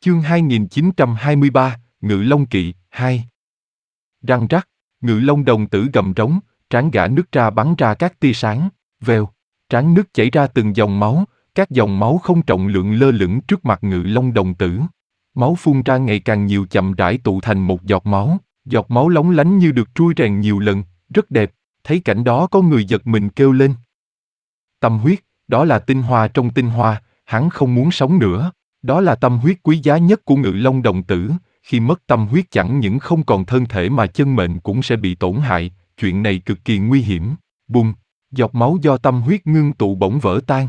Chương 2923, Ngự Long Kỵ, 2. Răng rắc, Ngự Long đồng tử gầm rống, trán gã nứt ra bắn ra các tia sáng, vèo, trán nứt chảy ra từng dòng máu, các dòng máu không trọng lượng lơ lửng trước mặt Ngự Long đồng tử. Máu phun ra ngày càng nhiều chậm rãi tụ thành một giọt máu lóng lánh như được trui rèn nhiều lần, rất đẹp, thấy cảnh đó có người giật mình kêu lên. Tâm huyết, đó là tinh hoa trong tinh hoa, hắn không muốn sống nữa. Đó là tâm huyết quý giá nhất của Ngự Long đồng tử, khi mất tâm huyết chẳng những không còn thân thể mà chân mệnh cũng sẽ bị tổn hại, chuyện này cực kỳ nguy hiểm. Bùng, giọt máu do tâm huyết ngưng tụ bỗng vỡ tan,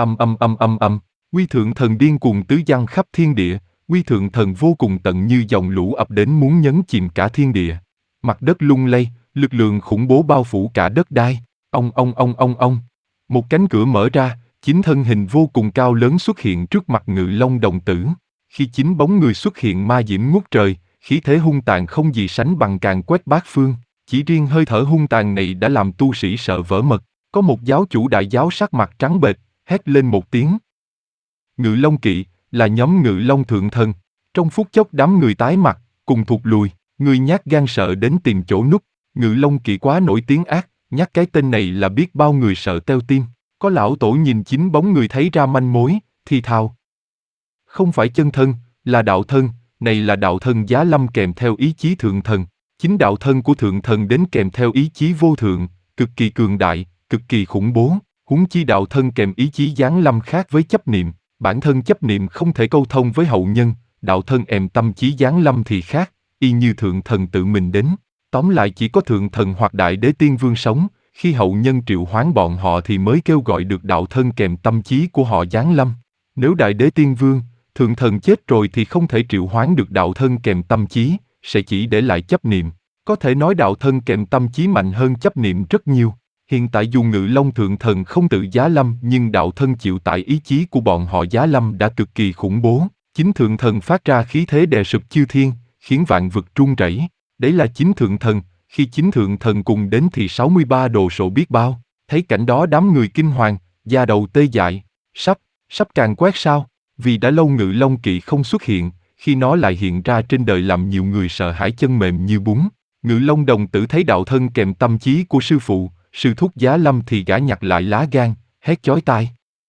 Uy thượng thần điên cuồng tứ giăng khắp thiên địa, uy thượng thần vô cùng tận như dòng lũ ập đến muốn nhấn chìm cả thiên địa. Mặt đất lung lay, lực lượng khủng bố bao phủ cả đất đai, ông. Một cánh cửa mở ra, chính thân hình vô cùng cao lớn xuất hiện trước mặt Ngự Long đồng tử. Khi chính bóng người xuất hiện ma diễm ngút trời, khí thế hung tàn không gì sánh bằng càn quét bát phương. Chỉ riêng hơi thở hung tàn này đã làm tu sĩ sợ vỡ mật. Có một giáo chủ đại giáo sắc mặt trắng bệch, hét lên một tiếng. Ngự Long Kỵ, là nhóm Ngự Long thượng thần. Trong phút chốc đám người tái mặt, cùng thụt lùi, người nhát gan sợ đến tìm chỗ núp. Ngự Long Kỵ quá nổi tiếng ác, nhắc cái tên này là biết bao người sợ teo tim. Có lão tổ nhìn chính bóng người thấy ra manh mối, thì thào. Không phải chân thân, là đạo thân, này là đạo thân Giá Lâm kèm theo ý chí thượng thần. Chính đạo thân của thượng thần đến kèm theo ý chí vô thượng, cực kỳ cường đại, cực kỳ khủng bố. Huống chi đạo thân kèm ý chí Giáng Lâm khác với chấp niệm, bản thân chấp niệm không thể câu thông với hậu nhân, đạo thân èm tâm chí Giáng Lâm thì khác, y như thượng thần tự mình đến. Tóm lại chỉ có thượng thần hoặc đại đế tiên vương sống, khi hậu nhân triệu hoán bọn họ thì mới kêu gọi được đạo thân kèm tâm chí của họ giáng lâm. Nếu đại đế tiên vương, thượng thần chết rồi thì không thể triệu hoán được đạo thân kèm tâm chí, sẽ chỉ để lại chấp niệm. Có thể nói đạo thân kèm tâm chí mạnh hơn chấp niệm rất nhiều. Hiện tại dù Ngự Long thượng thần không tự giá lâm nhưng đạo thân chịu tại ý chí của bọn họ giá lâm đã cực kỳ khủng bố. Chính thượng thần phát ra khí thế đè sụp chư thiên, khiến vạn vực rung rẩy. Đấy là chính thượng thần. Khi chính thượng thần cùng đến thì 63 đồ sộ biết bao, thấy cảnh đó đám người kinh hoàng, da đầu tê dại, sắp càn quét sao, vì đã lâu Ngự Long Kỵ không xuất hiện, khi nó lại hiện ra trên đời làm nhiều người sợ hãi chân mềm như bún. Ngự Long đồng tử thấy đạo thân kèm tâm chí của sư phụ, sư thúc Giá Lâm thì gã nhặt lại lá gan, hét chói tai.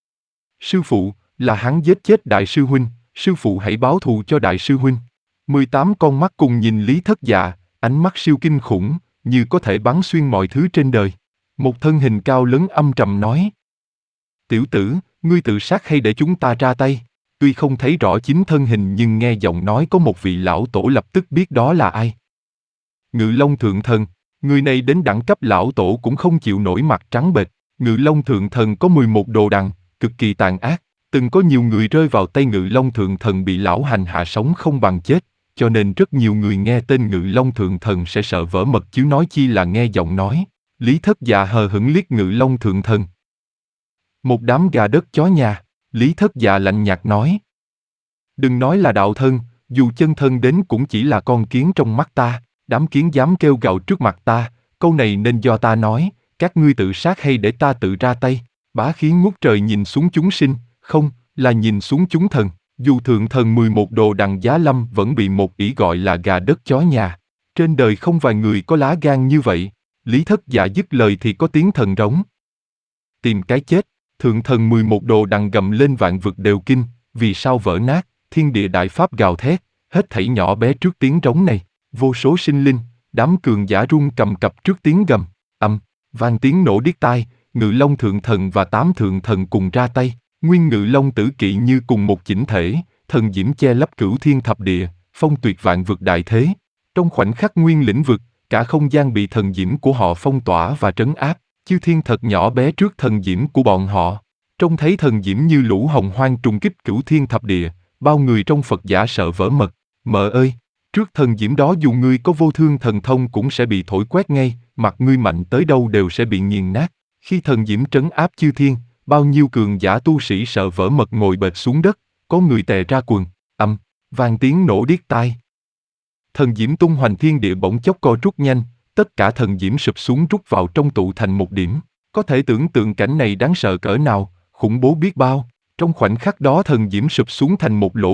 Sư phụ, là hắn giết chết đại sư huynh, sư phụ hãy báo thù cho đại sư huynh. 18 con mắt cùng nhìn Lý Thất Dạ, ánh mắt siêu kinh khủng, như có thể bắn xuyên mọi thứ trên đời. Một thân hình cao lớn âm trầm nói. Tiểu tử, ngươi tự sát hay để chúng ta ra tay? Tuy không thấy rõ chính thân hình nhưng nghe giọng nói có một vị lão tổ lập tức biết đó là ai. Ngự Long thượng thần, người này đến đẳng cấp lão tổ cũng không chịu nổi mặt trắng bệch. Ngự Long thượng thần có 11 đồ đằng, cực kỳ tàn ác. Từng có nhiều người rơi vào tay Ngự Long thượng thần bị lão hành hạ sống không bằng chết. Cho nên rất nhiều người nghe tên Ngự Long thượng thần sẽ sợ vỡ mật chứ nói chi là nghe giọng nói. Lý Thất Dạ hờ hững liếc Ngự Long thượng thần. Một đám gà đất chó nhà, Lý Thất Dạ lạnh nhạt nói. Đừng nói là đạo thân, dù chân thân đến cũng chỉ là con kiến trong mắt ta, đám kiến dám kêu gào trước mặt ta, câu này nên do ta nói, các ngươi tự sát hay để ta tự ra tay. Bá khí ngút trời nhìn xuống chúng sinh, không, là nhìn xuống chúng thần. Dù thượng thần 11 đồ đằng Giá Lâm vẫn bị một ỷ gọi là gà đất chó nhà. Trên đời không vài người có lá gan như vậy. Lý Thất Dạ dứt lời thì có tiếng thần rống. Tìm cái chết, thượng thần 11 đồ đằng gầm lên vạn vực đều kinh, vì sao vỡ nát, thiên địa đại pháp gào thét, hết thảy nhỏ bé trước tiếng rống này. Vô số sinh linh, đám cường giả run cầm cập trước tiếng gầm, vang tiếng nổ điếc tai, Ngự Long thượng thần và 8 thượng thần cùng ra tay. Nguyên Ngự Long tử kỵ như cùng một chỉnh thể, thần diễm che lấp cửu thiên thập địa, phong tuyệt vạn vực đại thế. Trong khoảnh khắc nguyên lĩnh vực, cả không gian bị thần diễm của họ phong tỏa và trấn áp, chư thiên thật nhỏ bé trước thần diễm của bọn họ. Trông thấy thần diễm như lũ hồng hoang trùng kích cửu thiên thập địa, bao người trong Phật giả sợ vỡ mật. Mợ ơi, trước thần diễm đó dù ngươi có vô thương thần thông cũng sẽ bị thổi quét ngay, mặt ngươi mạnh tới đâu đều sẽ bị nghiền nát. Khi thần diễm trấn áp chư thiên, bao nhiêu cường giả tu sĩ sợ vỡ mật ngồi bệt xuống đất, có người tè ra quần, vang tiếng nổ điếc tai. Thần diễm tung hoành thiên địa bỗng chốc co rút nhanh, tất cả thần diễm sụp xuống rút vào trong tụ thành một điểm. Có thể tưởng tượng cảnh này đáng sợ cỡ nào, khủng bố biết bao. Trong khoảnh khắc đó thần diễm sụp xuống thành một lỗ đen,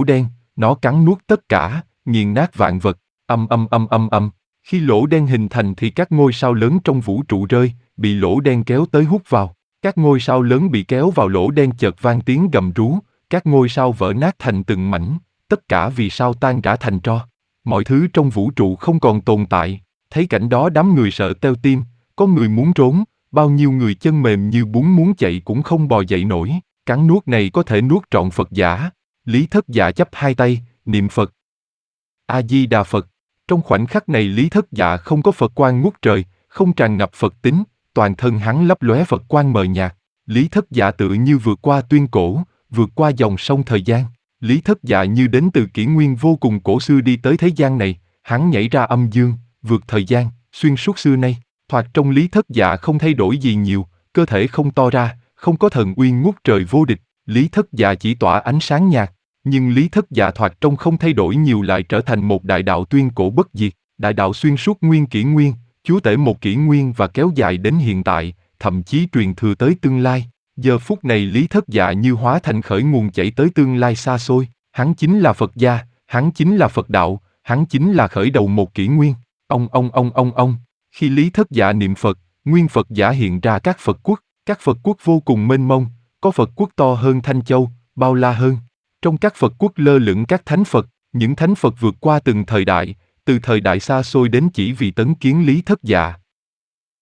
nó cắn nuốt tất cả, nghiền nát vạn vật. Âm. Khi lỗ đen hình thành thì các ngôi sao lớn trong vũ trụ rơi, bị lỗ đen kéo tới hút vào. Các ngôi sao lớn bị kéo vào lỗ đen chợt vang tiếng gầm rú, các ngôi sao vỡ nát thành từng mảnh, tất cả vì sao tan rã thành tro. Mọi thứ trong vũ trụ không còn tồn tại. Thấy cảnh đó đám người sợ teo tim, có người muốn trốn, bao nhiêu người chân mềm như bún muốn chạy cũng không bò dậy nổi. Cắn nuốt này có thể nuốt trọn Phật giả. Lý Thất Dạ chắp hai tay, niệm Phật. A Di Đà Phật. Trong khoảnh khắc này Lý Thất Dạ không có Phật quang ngút trời, không tràn ngập Phật tính, toàn thân hắn lấp lóe Phật quang mờ nhạt. Lý Thất Dạ tự như vượt qua tuyên cổ, vượt qua dòng sông thời gian. Lý Thất Dạ như đến từ kỷ nguyên vô cùng cổ xưa đi tới thế gian này, hắn nhảy ra âm dương, vượt thời gian, xuyên suốt xưa nay. Thoạt trong Lý Thất Dạ không thay đổi gì nhiều, cơ thể không to ra, không có thần uy ngút trời vô địch. Lý Thất Dạ chỉ tỏa ánh sáng nhạt, nhưng Lý Thất Dạ thoạt trông không thay đổi nhiều lại trở thành một đại đạo tuyên cổ bất diệt, đại đạo xuyên suốt nguyên kỷ nguyên, chúa tể một kỷ nguyên và kéo dài đến hiện tại, thậm chí truyền thừa tới tương lai. Giờ phút này Lý Thất Dạ như hóa thành khởi nguồn chảy tới tương lai xa xôi, hắn chính là Phật gia, hắn chính là Phật đạo, hắn chính là khởi đầu một kỷ nguyên. Ông. Khi Lý Thất Dạ niệm Phật, nguyên Phật giả hiện ra các Phật quốc vô cùng mênh mông, có Phật quốc to hơn Thanh Châu, bao la hơn. Trong các Phật quốc lơ lửng các thánh Phật, những thánh Phật vượt qua từng thời đại, từ thời đại xa xôi đến chỉ vì tấn kiến Lý Thất Dạ,